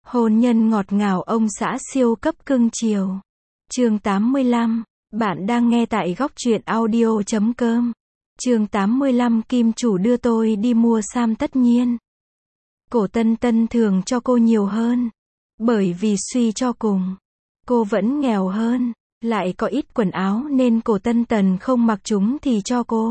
Hôn nhân ngọt ngào ông xã siêu cấp cưng chiều. Chương 85. Bạn đang nghe tại góc truyện audio.com. Chương 85. Kim chủ đưa tôi đi mua sam tất nhiên. Cổ Tân Tân thường cho cô nhiều hơn. Bởi vì suy cho cùng, cô vẫn nghèo hơn, lại có ít quần áo nên Cổ Tân Tân không mặc chúng thì cho cô.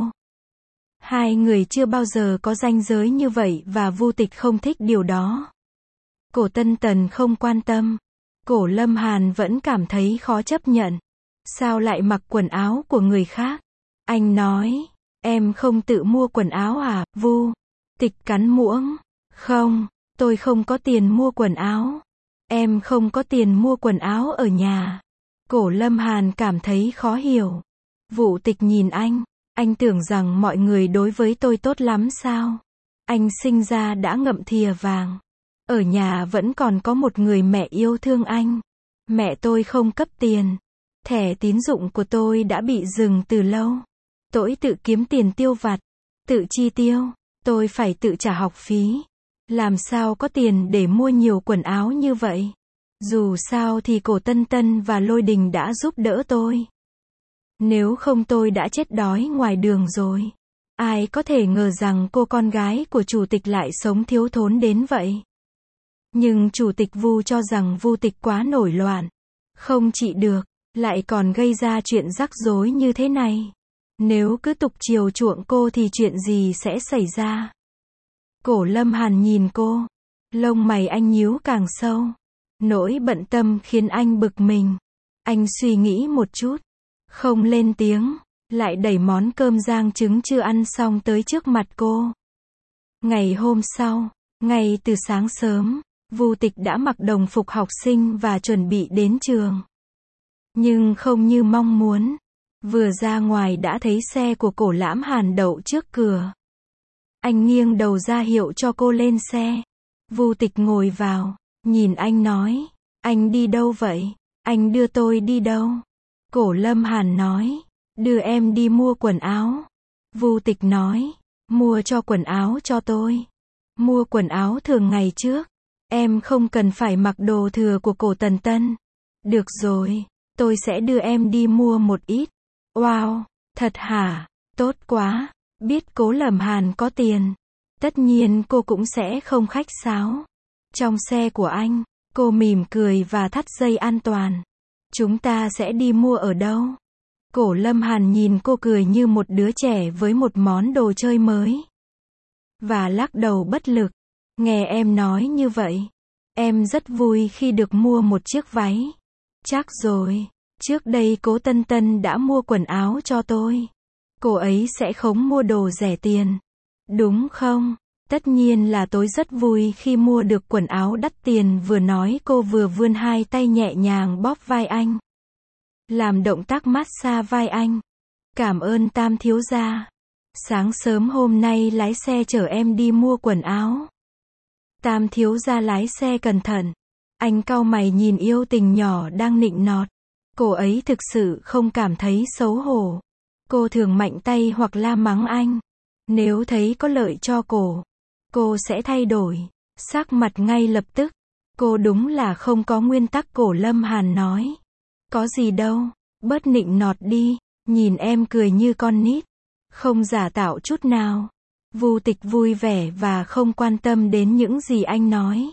Hai người chưa bao giờ có ranh giới như vậy và Vu Tịch không thích điều đó. Cổ Tân Tân không quan tâm. Cổ Lâm Hàn vẫn cảm thấy khó chấp nhận. Sao lại mặc quần áo của người khác? Anh nói, em không tự mua quần áo à? Vu Tịch cắn muỗng. Không, tôi không có tiền mua quần áo. Em không có tiền mua quần áo ở nhà. Cổ Lâm Hàn cảm thấy khó hiểu. Vu Tịch nhìn anh tưởng rằng mọi người đối với tôi tốt lắm sao? Anh sinh ra đã ngậm thìa vàng. Ở nhà vẫn còn có một người mẹ yêu thương anh. Mẹ tôi không cấp tiền. Thẻ tín dụng của tôi đã bị dừng từ lâu. Tôi tự kiếm tiền tiêu vặt, tự chi tiêu, tôi phải tự trả học phí. Làm sao có tiền để mua nhiều quần áo như vậy? Dù sao thì Cổ Tân Tân và Lôi Đình đã giúp đỡ tôi. Nếu không tôi đã chết đói ngoài đường rồi. Ai có thể ngờ rằng cô con gái của chủ tịch lại sống thiếu thốn đến vậy. Nhưng chủ tịch Vu cho rằng Vu Tịch quá nổi loạn, không trị được, lại còn gây ra chuyện rắc rối như thế này. Nếu cứ tục chiều chuộng cô thì chuyện gì sẽ xảy ra? Cổ Lâm Hàn nhìn cô, lông mày anh nhíu càng sâu. Nỗi bận tâm khiến anh bực mình. Anh suy nghĩ một chút, không lên tiếng, lại đẩy món cơm rang trứng chưa ăn xong tới trước mặt cô. Ngày hôm sau, ngay từ sáng sớm, Vu Tịch đã mặc đồng phục học sinh và chuẩn bị đến trường. Nhưng không như mong muốn. Vừa ra ngoài đã thấy xe của Cổ Lãm Hàn đậu trước cửa. Anh nghiêng đầu ra hiệu cho cô lên xe. Vu Tịch ngồi vào, nhìn anh nói, anh đi đâu vậy? Anh đưa tôi đi đâu? Cổ Lâm Hàn nói, đưa em đi mua quần áo. Vu Tịch nói, mua cho quần áo cho tôi. Mua quần áo thường ngày trước. Em không cần phải mặc đồ thừa của Cổ Tân Tân. Được rồi, tôi sẽ đưa em đi mua một ít. Wow, thật hả? Tốt quá. Biết Cố Lâm Hàn có tiền, tất nhiên cô cũng sẽ không khách sáo. Trong xe của anh, cô mỉm cười và thắt dây an toàn. Chúng ta sẽ đi mua ở đâu? Cổ Lâm Hàn nhìn cô cười như một đứa trẻ với một món đồ chơi mới. Và lắc đầu bất lực. Nghe em nói như vậy, em rất vui khi được mua một chiếc váy. Chắc rồi, trước đây Cố Tân Tân đã mua quần áo cho tôi. Cô ấy sẽ không mua đồ rẻ tiền. Đúng không? Tất nhiên là tôi rất vui khi mua được quần áo đắt tiền, vừa nói cô vừa vươn hai tay nhẹ nhàng bóp vai anh. Làm động tác massage vai anh. Cảm ơn Tam thiếu gia. Sáng sớm hôm nay lái xe chở em đi mua quần áo. Tam thiếu gia lái xe cẩn thận. Anh cau mày nhìn yêu tình nhỏ đang nịnh nọt. Cô ấy thực sự không cảm thấy xấu hổ. Cô thường mạnh tay hoặc la mắng anh. Nếu thấy có lợi cho cô sẽ thay đổi sắc mặt ngay lập tức. Cô đúng là không có nguyên tắc. Cổ Lâm Hàn nói. Có gì đâu, bớt nịnh nọt đi. Nhìn em cười như con nít, không giả tạo chút nào. Vu Tịch vui vẻ và không quan tâm đến những gì anh nói.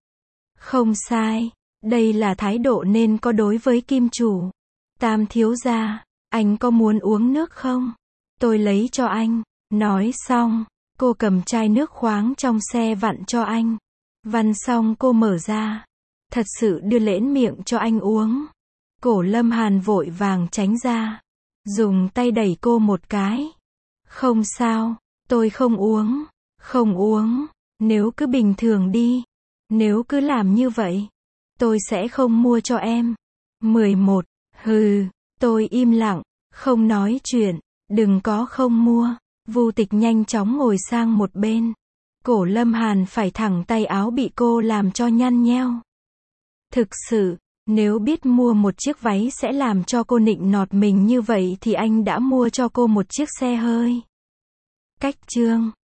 Không sai, đây là thái độ nên có đối với kim chủ. Tam thiếu gia, anh có muốn uống nước không? Tôi lấy cho anh. Nói xong, cô cầm chai nước khoáng trong xe vặn cho anh. Vặn xong cô mở ra, thật sự đưa lễn miệng cho anh uống. Cổ Lâm Hàn vội vàng tránh ra, dùng tay đẩy cô một cái. Không sao, tôi không uống. Không uống. Nếu cứ bình thường đi, nếu cứ làm như vậy, tôi sẽ không mua cho em. 11. Hừ. Tôi im lặng, không nói chuyện. Đừng có không mua. Vu Tịch nhanh chóng ngồi sang một bên. Cổ Lâm Hàn phải thẳng tay áo bị cô làm cho nhăn nheo. Thực sự, nếu biết mua một chiếc váy sẽ làm cho cô nịnh nọt mình như vậy thì anh đã mua cho cô một chiếc xe hơi. Cách chương